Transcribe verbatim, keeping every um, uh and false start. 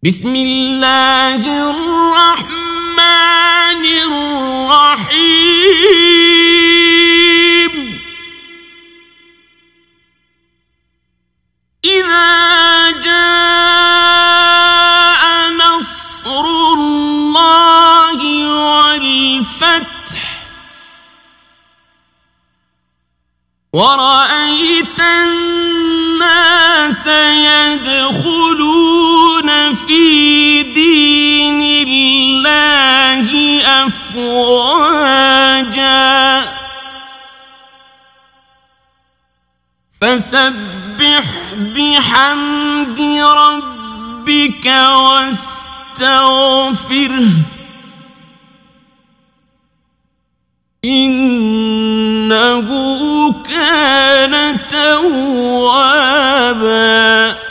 بسم الله الرحمن الرحيم إذا جاء نصر الله والفتح ورأيت الناس يدخلون في دين الله أفواجا فسبح بحمد ربك واستغفره إنه كان توابا.